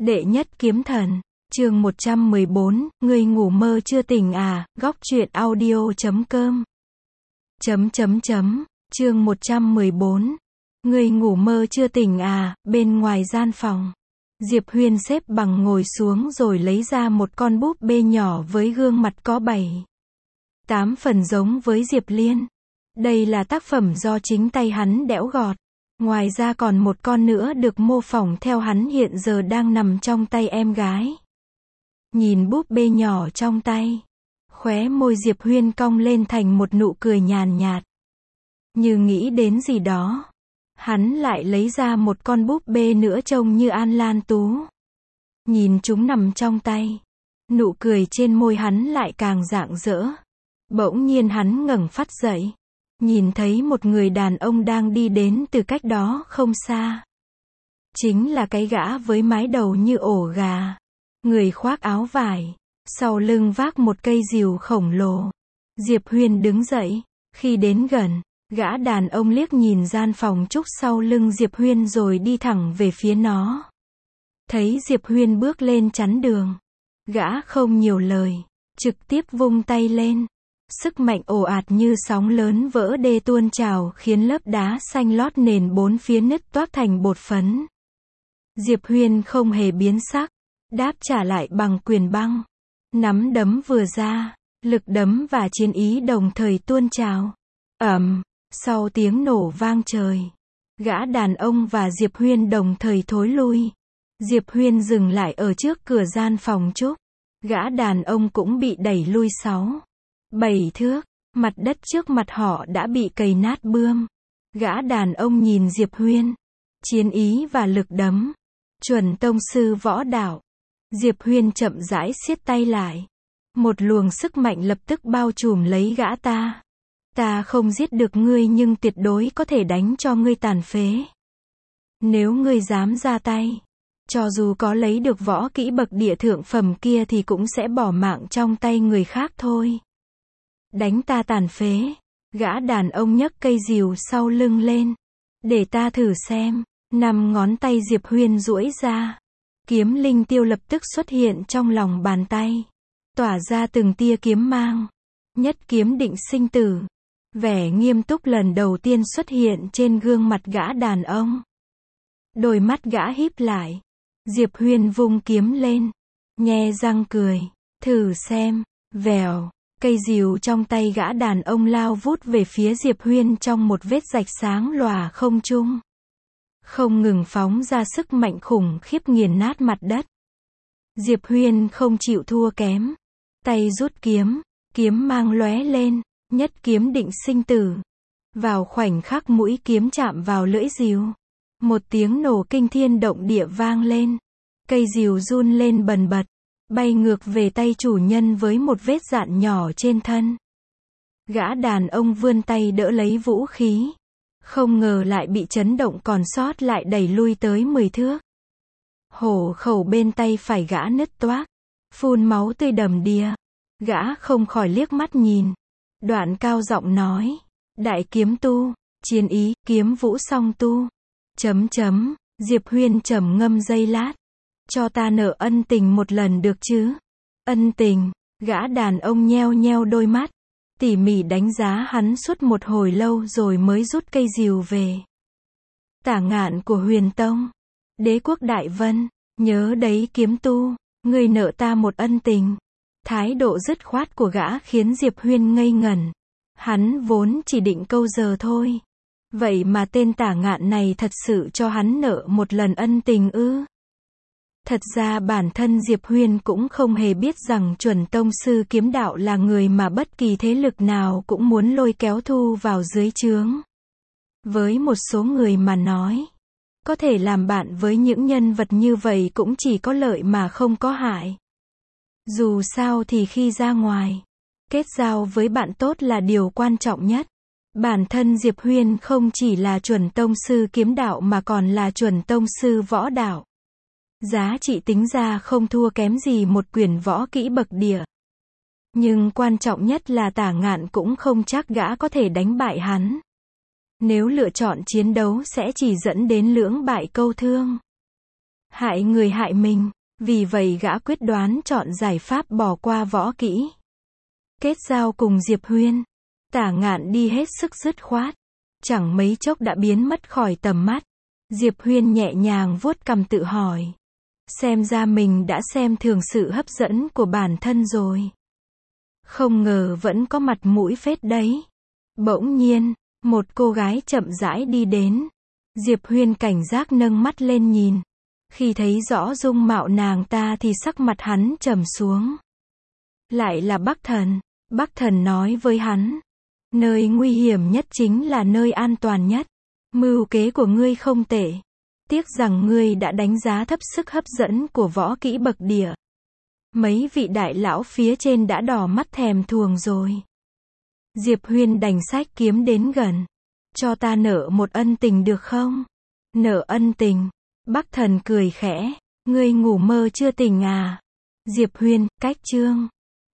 Đệ nhất kiếm thần, chương 114, người ngủ mơ chưa tỉnh à, góc truyện audio.com. Chương 114, người ngủ mơ chưa tỉnh à, bên ngoài gian phòng. Diệp Huyên xếp bằng ngồi xuống rồi lấy ra một con búp bê nhỏ với gương mặt có 7-8 phần giống với Diệp Liên. Đây là tác phẩm do chính tay hắn đẽo gọt. Ngoài ra còn một con nữa được mô phỏng theo hắn hiện giờ đang nằm trong tay em gái. Nhìn búp bê nhỏ trong tay, khóe môi Diệp Huyên cong lên thành một nụ cười nhàn nhạt. Như nghĩ đến gì đó, hắn lại lấy ra một con búp bê nữa trông như An Lan Tú. Nhìn chúng nằm trong tay, nụ cười trên môi hắn lại càng rạng rỡ. Bỗng nhiên hắn ngẩng phát dậy, nhìn thấy một người đàn ông đang đi đến từ cách đó không xa. Chính là cái gã với mái đầu như ổ gà. Người khoác áo vải, sau lưng vác một cây rìu khổng lồ. Diệp Huyên đứng dậy, khi đến gần, gã đàn ông liếc nhìn gian phòng trúc sau lưng Diệp Huyên rồi đi thẳng về phía nó. Thấy Diệp Huyên bước lên chắn đường, gã không nhiều lời, trực tiếp vung tay lên. Sức mạnh ồ ạt như sóng lớn vỡ đê tuôn trào khiến lớp đá xanh lót nền bốn phía nứt toác thành bột phấn. Diệp Huyên không hề biến sắc, đáp trả lại bằng quyền băng. Nắm đấm vừa ra, lực đấm và chiến ý đồng thời tuôn trào. Sau tiếng nổ vang trời, gã đàn ông và Diệp Huyên đồng thời thối lui. Diệp Huyên dừng lại ở trước cửa gian phòng trúc. Gã đàn ông cũng bị đẩy lui 6-7 thước, mặt đất trước mặt họ đã bị cày nát bươm. Gã đàn ông nhìn Diệp Huyên, chiến ý và lực đấm, chuẩn tông sư võ đạo. Diệp Huyên chậm rãi siết tay lại. Một luồng sức mạnh lập tức bao trùm lấy gã ta. Ta không giết được ngươi nhưng tuyệt đối có thể đánh cho ngươi tàn phế. Nếu ngươi dám ra tay, cho dù có lấy được võ kỹ bậc địa thượng phẩm kia thì cũng sẽ bỏ mạng trong tay người khác thôi. Đánh ta tàn phế. Gã đàn ông nhấc cây rìu sau lưng lên. Để ta thử xem. 5 ngón tay Diệp Huyên duỗi ra. Kiếm linh tiêu lập tức xuất hiện trong lòng bàn tay. Tỏa ra từng tia kiếm mang. Nhất kiếm định sinh tử. Vẻ nghiêm túc lần đầu tiên xuất hiện trên gương mặt gã đàn ông. Đôi mắt gã híp lại. Diệp Huyên vung kiếm lên. Nhe răng cười. Thử xem. Vèo. Cây rìu trong tay gã đàn ông lao vút về phía Diệp Huyên trong một vết rạch sáng lòa không trung. Không ngừng phóng ra sức mạnh khủng khiếp nghiền nát mặt đất. Diệp Huyên không chịu thua kém. Tay rút kiếm, kiếm mang lóe lên, nhất kiếm định sinh tử. Vào khoảnh khắc mũi kiếm chạm vào lưỡi rìu, một tiếng nổ kinh thiên động địa vang lên. Cây rìu run lên bần bật, bay ngược về tay chủ nhân với một vết dạn nhỏ trên thân. Gã đàn ông vươn tay đỡ lấy vũ khí. Không ngờ lại bị chấn động còn sót lại đẩy lui tới 10 thước. Hổ khẩu bên tay phải gã nứt toác, phun máu tươi đầm đìa. Gã không khỏi liếc mắt nhìn. Đoạn cao giọng nói, đại kiếm tu, chiến ý, kiếm vũ song tu. Diệp Huyên trầm ngâm giây lát. Cho ta nợ ân tình một lần được chứ? Ân tình? Gã đàn ông nheo nheo đôi mắt, tỉ mỉ đánh giá hắn suốt một hồi lâu rồi mới rút cây rìu về. Tả Ngạn của Huyền Tông, Đế quốc Đại Vân, nhớ đấy kiếm tu, ngươi nợ ta một ân tình. Thái độ dứt khoát của gã khiến Diệp Huyên ngây ngẩn. Hắn vốn chỉ định câu giờ thôi. Vậy mà tên Tả Ngạn này thật sự cho hắn nợ một lần ân tình ư? Thật ra bản thân Diệp Huyên cũng không hề biết rằng chuẩn tông sư kiếm đạo là người mà bất kỳ thế lực nào cũng muốn lôi kéo thu vào dưới trướng. Với một số người mà nói, có thể làm bạn với những nhân vật như vậy cũng chỉ có lợi mà không có hại. Dù sao thì khi ra ngoài, kết giao với bạn tốt là điều quan trọng nhất. Bản thân Diệp Huyên không chỉ là chuẩn tông sư kiếm đạo mà còn là chuẩn tông sư võ đạo. Giá trị tính ra không thua kém gì một quyển võ kỹ bậc địa. Nhưng quan trọng nhất là Tả Ngạn cũng không chắc gã có thể đánh bại hắn. Nếu lựa chọn chiến đấu sẽ chỉ dẫn đến lưỡng bại câu thương. hại người hại mình. Vì vậy gã quyết đoán chọn giải pháp bỏ qua võ kỹ. Kết giao cùng Diệp Huyên. Tả Ngạn đi hết sức dứt khoát. Chẳng mấy chốc đã biến mất khỏi tầm mắt. Diệp Huyên nhẹ nhàng vuốt cằm tự hỏi. Xem ra mình đã xem thường sự hấp dẫn của bản thân rồi. Không ngờ vẫn có mặt mũi phết đấy. Bỗng nhiên, một cô gái chậm rãi đi đến. Diệp Huyên cảnh giác nâng mắt lên nhìn. Khi thấy rõ dung mạo nàng ta thì sắc mặt hắn trầm xuống. Lại là Bắc Thần. Bắc Thần nói với hắn. Nơi nguy hiểm nhất chính là nơi an toàn nhất. Mưu kế của ngươi không tệ. Tiếc rằng ngươi đã đánh giá thấp sức hấp dẫn của võ kỹ bậc địa. Mấy vị đại lão phía trên đã đỏ mắt thèm thuồng rồi. Diệp Huyên đành xách kiếm đến gần. Cho ta nợ một ân tình được không? Nợ ân tình. Bắc Thần cười khẽ. Ngươi ngủ mơ chưa tỉnh à? Diệp Huyên, cách chương.